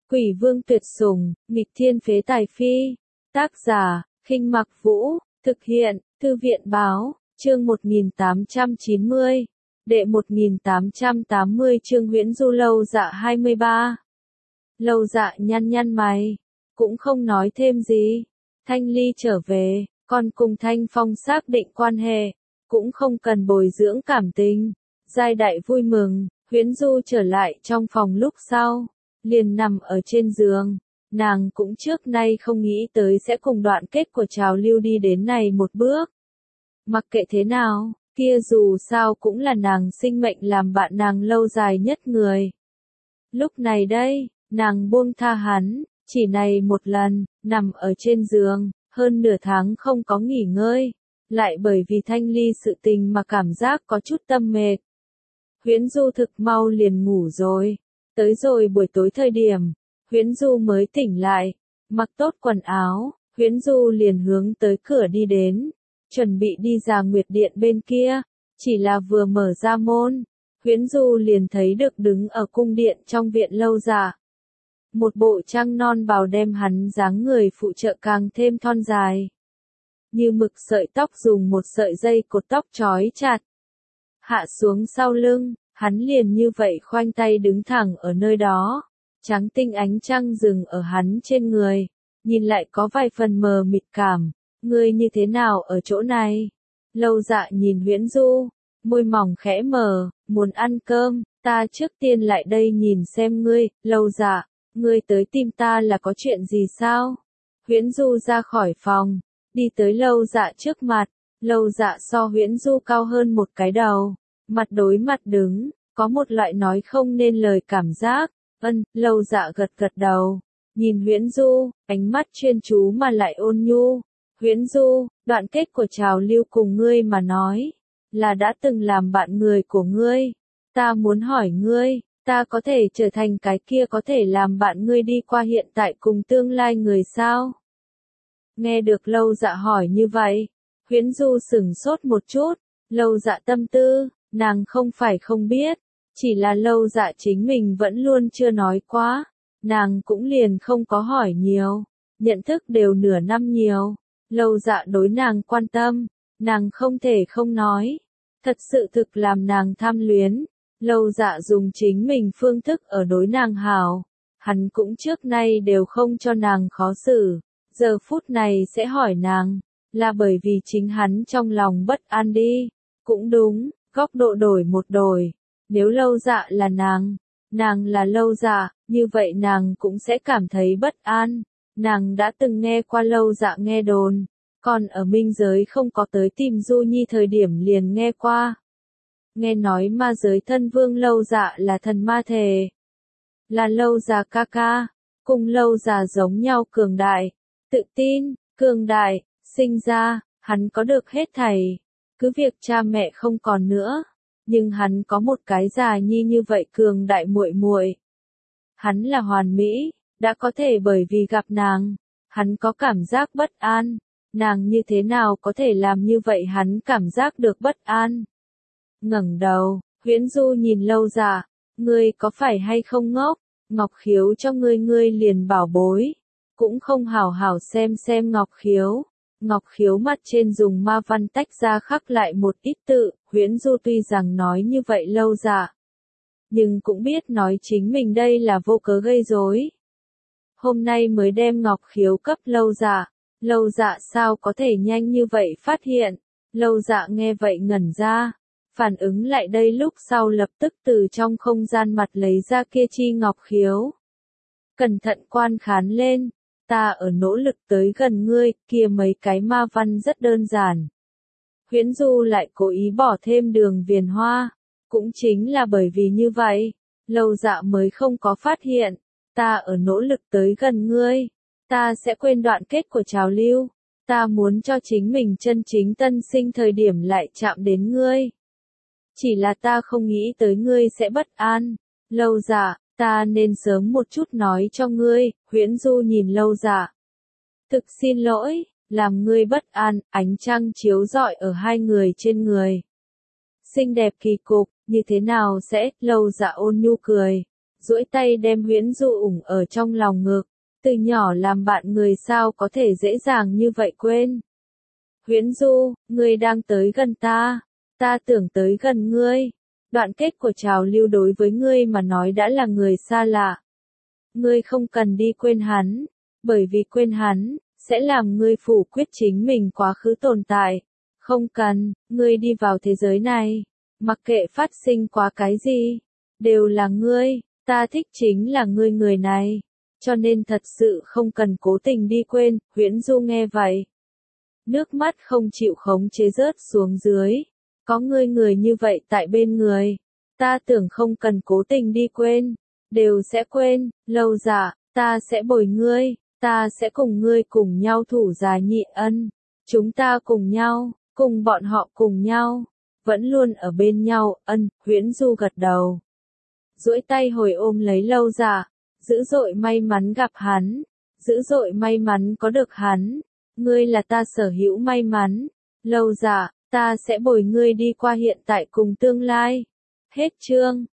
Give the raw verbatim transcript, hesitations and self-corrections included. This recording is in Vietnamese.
Quỷ vương tuyệt sủng, nghịch thiên phế tài phi. Tác giả, Khinh Mặc Vũ, thực hiện, Thư viện báo, chương một nghìn tám trăm chín mươi, đệ một nghìn tám trăm tám mươi chương Huyễn Du. Lâu Dạ hai mươi ba. Lâu Dạ nhăn nhăn mày, cũng không nói thêm gì. Thanh Ly trở về, còn cùng Thanh Phong xác định quan hệ, cũng không cần bồi dưỡng cảm tình. Giai Đại vui mừng, Huyễn Du trở lại trong phòng lúc sau, liền nằm ở trên giường. Nàng cũng trước nay không nghĩ tới sẽ cùng đoạn kết của trào lưu đi đến này một bước. Mặc kệ thế nào, kia dù sao cũng là nàng sinh mệnh làm bạn nàng lâu dài nhất người. Lúc này đây, nàng buông tha hắn, chỉ này một lần, nằm ở trên giường, hơn nửa tháng không có nghỉ ngơi, lại bởi vì Thanh Ly sự tình mà cảm giác có chút tâm mệt. Huyễn Du thực mau liền ngủ rồi, tới rồi buổi tối thời điểm, Huyễn Du mới tỉnh lại, mặc tốt quần áo, Huyễn Du liền hướng tới cửa đi đến, chuẩn bị đi ra Nguyệt Điện bên kia, chỉ là vừa mở ra môn, Huyễn Du liền thấy được đứng ở cung điện trong viện Lâu Dạ. Một bộ trăng non bào đem hắn dáng người phụ trợ càng thêm thon dài. Như mực sợi tóc dùng một sợi dây cột tóc trói chặt. Hạ xuống sau lưng, hắn liền như vậy khoanh tay đứng thẳng ở nơi đó. Trắng tinh ánh trăng dừng ở hắn trên người, nhìn lại có vài phần mờ mịt cảm. Ngươi như thế nào ở chỗ này? Lâu Dạ nhìn Huyễn Du, môi mỏng khẽ mở, muốn ăn cơm, ta trước tiên lại đây nhìn xem ngươi. Lâu Dạ, ngươi tới tìm ta là có chuyện gì sao? Huyễn Du ra khỏi phòng, đi tới Lâu Dạ trước mặt. Lâu Dạ so Huyễn Du cao hơn một cái đầu, mặt đối mặt đứng, có một loại nói không nên lời cảm giác. Ân, Lâu Dạ gật gật đầu, nhìn Huyễn Du, ánh mắt chuyên chú mà lại ôn nhu. Huyễn Du, đoạn kết của trào lưu cùng ngươi mà nói, là đã từng làm bạn người của ngươi. Ta muốn hỏi ngươi, ta có thể trở thành cái kia có thể làm bạn ngươi đi qua hiện tại cùng tương lai người sao? Nghe được Lâu Dạ hỏi như vậy, Huyễn Du sửng sốt một chút. Lâu Dạ tâm tư, nàng không phải không biết, chỉ là Lâu Dạ chính mình vẫn luôn chưa nói quá, nàng cũng liền không có hỏi nhiều, nhận thức đều nửa năm nhiều. Lâu Dạ đối nàng quan tâm, nàng không thể không nói, thật sự thực làm nàng tham luyến. Lâu Dạ dùng chính mình phương thức ở đối nàng hảo, hắn cũng trước nay đều không cho nàng khó xử, giờ phút này sẽ hỏi nàng, là bởi vì chính hắn trong lòng bất an đi. Cũng đúng, góc độ đổi một đổi, nếu Lâu Dạ là nàng, nàng là Lâu Dạ, như vậy nàng cũng sẽ cảm thấy bất an. Nàng đã từng nghe qua Lâu Dạ nghe đồn, còn ở minh giới không có tới tìm Du Nhi thời điểm liền nghe qua. Nghe nói ma giới thân vương Lâu Dạ là thần ma thể, là Lâu Dạ ca ca, cùng Lâu Dạ giống nhau cường đại, tự tin, cường đại, sinh ra, hắn có được hết thảy, cứ việc cha mẹ không còn nữa, nhưng hắn có một cái già nhi như vậy cường đại muội muội. Hắn là hoàn mỹ, đã có thể bởi vì gặp nàng, hắn có cảm giác bất an, nàng như thế nào có thể làm như vậy hắn cảm giác được bất an. Ngẩng đầu, Huyễn Du nhìn Lâu Dạ, ngươi có phải hay không ngốc, Ngọc Khiếu cho ngươi ngươi liền bảo bối, cũng không hảo hảo xem xem Ngọc Khiếu. Ngọc Khiếu mặt trên dùng ma văn tách ra khắc lại một ít tự, Huyễn Du tuy rằng nói như vậy Lâu Dạ, nhưng cũng biết nói chính mình đây là vô cớ gây rối. Hôm nay mới đem Ngọc Khiếu cấp Lâu Dạ, Lâu Dạ sao có thể nhanh như vậy phát hiện. Lâu Dạ nghe vậy ngẩn ra, phản ứng lại đây lúc sau lập tức từ trong không gian mặt lấy ra kia chi Ngọc Khiếu. Cẩn thận quan khán lên, ta ở nỗ lực tới gần ngươi, kia mấy cái ma văn rất đơn giản. Huyễn Du lại cố ý bỏ thêm đường viền hoa, cũng chính là bởi vì như vậy, Lâu Dạ mới không có phát hiện, ta ở nỗ lực tới gần ngươi, ta sẽ quên đoạn kết của trào lưu, ta muốn cho chính mình chân chính tân sinh thời điểm lại chạm đến ngươi. Chỉ là ta không nghĩ tới ngươi sẽ bất an. Lâu Dạ, ta nên sớm một chút nói cho ngươi. Huyễn Du nhìn Lâu Dạ, thực xin lỗi, làm ngươi bất an. Ánh trăng chiếu rọi ở hai người trên người, xinh đẹp kỳ cục, như thế nào sẽ? Lâu Dạ ôn nhu cười, duỗi tay đem Huyễn Du ủng ở trong lòng ngực. Từ nhỏ làm bạn người sao có thể dễ dàng như vậy quên. Huyễn Du, ngươi đang tới gần ta, ta tưởng tới gần ngươi. Đoạn kết của trào lưu đối với ngươi mà nói đã là người xa lạ. Ngươi không cần đi quên hắn, bởi vì quên hắn, sẽ làm ngươi phủ quyết chính mình quá khứ tồn tại. Không cần, ngươi đi vào thế giới này, mặc kệ phát sinh quá cái gì, đều là ngươi, ta thích chính là ngươi người này. Cho nên thật sự không cần cố tình đi quên. Huyễn Du nghe vậy, nước mắt không chịu khống chế rớt xuống dưới. Có ngươi người như vậy tại bên người, ta tưởng không cần cố tình đi quên, đều sẽ quên. Lâu Dạ, ta sẽ bồi ngươi, ta sẽ cùng ngươi cùng nhau thủ dài nhị ân. Chúng ta cùng nhau, cùng bọn họ cùng nhau, vẫn luôn ở bên nhau. Ân. Huyễn Du gật đầu, duỗi tay hồi ôm lấy Lâu Dạ. Dữ dội may mắn gặp hắn, dữ dội may mắn có được hắn, ngươi là ta sở hữu may mắn. Lâu Dạ, ta sẽ bồi ngươi đi qua hiện tại cùng tương lai. Hết chương.